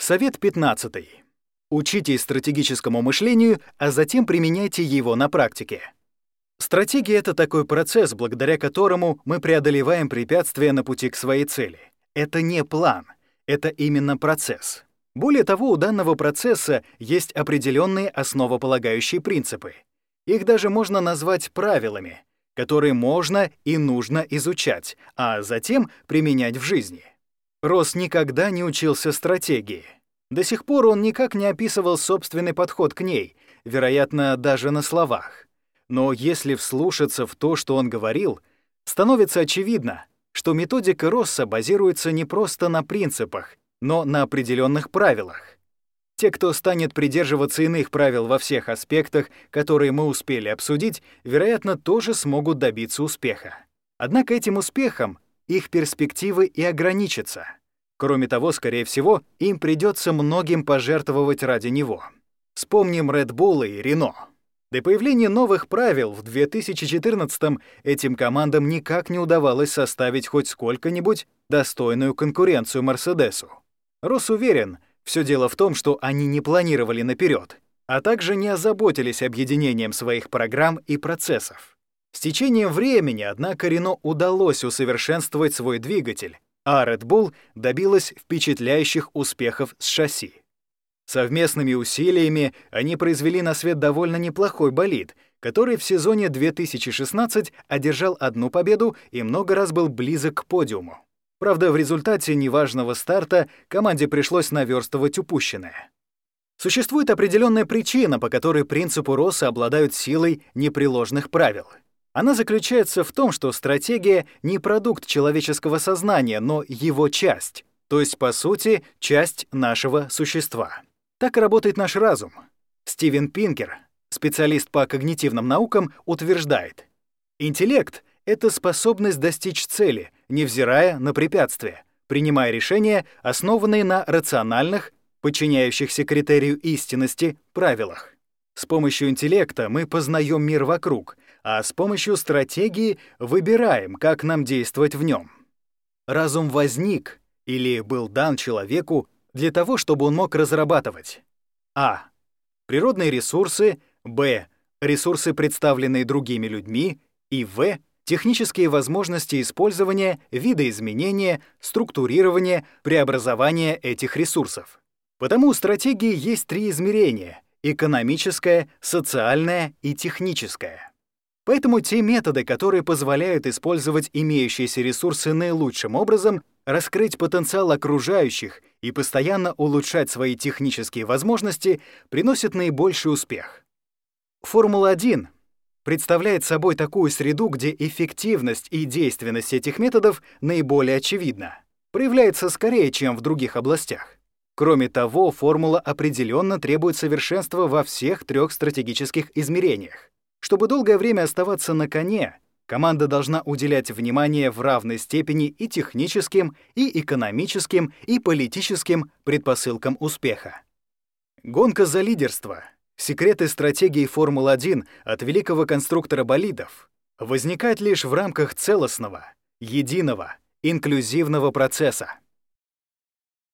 Совет 15. Учитесь стратегическому мышлению, а затем применяйте его на практике. Стратегия — это такой процесс, благодаря которому мы преодолеваем препятствия на пути к своей цели. Это не план, это именно процесс. Более того, у данного процесса есть определенные основополагающие принципы. Их даже можно назвать правилами, которые можно и нужно изучать, а затем применять в жизни. Росс никогда не учился стратегии. До сих пор он никак не описывал собственный подход к ней, вероятно, даже на словах. Но если вслушаться в то, что он говорил, становится очевидно, что методика Росса базируется не просто на принципах, но на определенных правилах. Те, кто станет придерживаться иных правил во всех аспектах, которые мы успели обсудить, вероятно, тоже смогут добиться успеха. Однако этим успехом их перспективы и ограничатся. Кроме того, скорее всего, им придется многим пожертвовать ради него. Вспомним Red Bull и Renault. До появления новых правил в 2014-м этим командам никак не удавалось составить хоть сколько-нибудь достойную конкуренцию Мерседесу. Росс уверен, все дело в том, что они не планировали наперед, а также не озаботились объединением своих программ и процессов. С течением времени, однако, Renault удалось усовершенствовать свой двигатель, а Red Bull добилась впечатляющих успехов с шасси. Совместными усилиями они произвели на свет довольно неплохой болид, который в сезоне 2016 одержал одну победу и много раз был близок к подиуму. Правда, в результате неважного старта команде пришлось наверстывать упущенное. Существует определенная причина, по которой принципы Росса обладают силой непреложных правил. Она заключается в том, что стратегия не продукт человеческого сознания, но его часть, то есть, по сути, часть нашего существа. Так и работает наш разум. Стивен Пинкер, специалист по когнитивным наукам, утверждает: интеллект — это способность достичь цели, невзирая на препятствия, принимая решения, основанные на рациональных, подчиняющихся критерию истинности, правилах. С помощью интеллекта мы познаем мир вокруг, а с помощью стратегии выбираем, как нам действовать в нем. Разум возник или был дан человеку для того, чтобы он мог разрабатывать а. природные ресурсы, б. ресурсы, представленные другими людьми, и в. технические возможности использования, видоизменения, структурирования, преобразования этих ресурсов. Потому у стратегии есть три измерения — экономическое, социальное и техническое. Поэтому те методы, которые позволяют использовать имеющиеся ресурсы наилучшим образом, раскрыть потенциал окружающих и постоянно улучшать свои технические возможности, приносят наибольший успех. Формула-1 представляет собой такую среду, где эффективность и действенность этих методов наиболее очевидна, проявляется скорее, чем в других областях. Кроме того, формула определенно требует совершенства во всех трех стратегических измерениях. Чтобы долгое время оставаться на коне, команда должна уделять внимание в равной степени и техническим, и экономическим, и политическим предпосылкам успеха. Гонка за лидерство, секреты стратегии Формулы-1 от великого конструктора болидов, возникает лишь в рамках целостного, единого, инклюзивного процесса.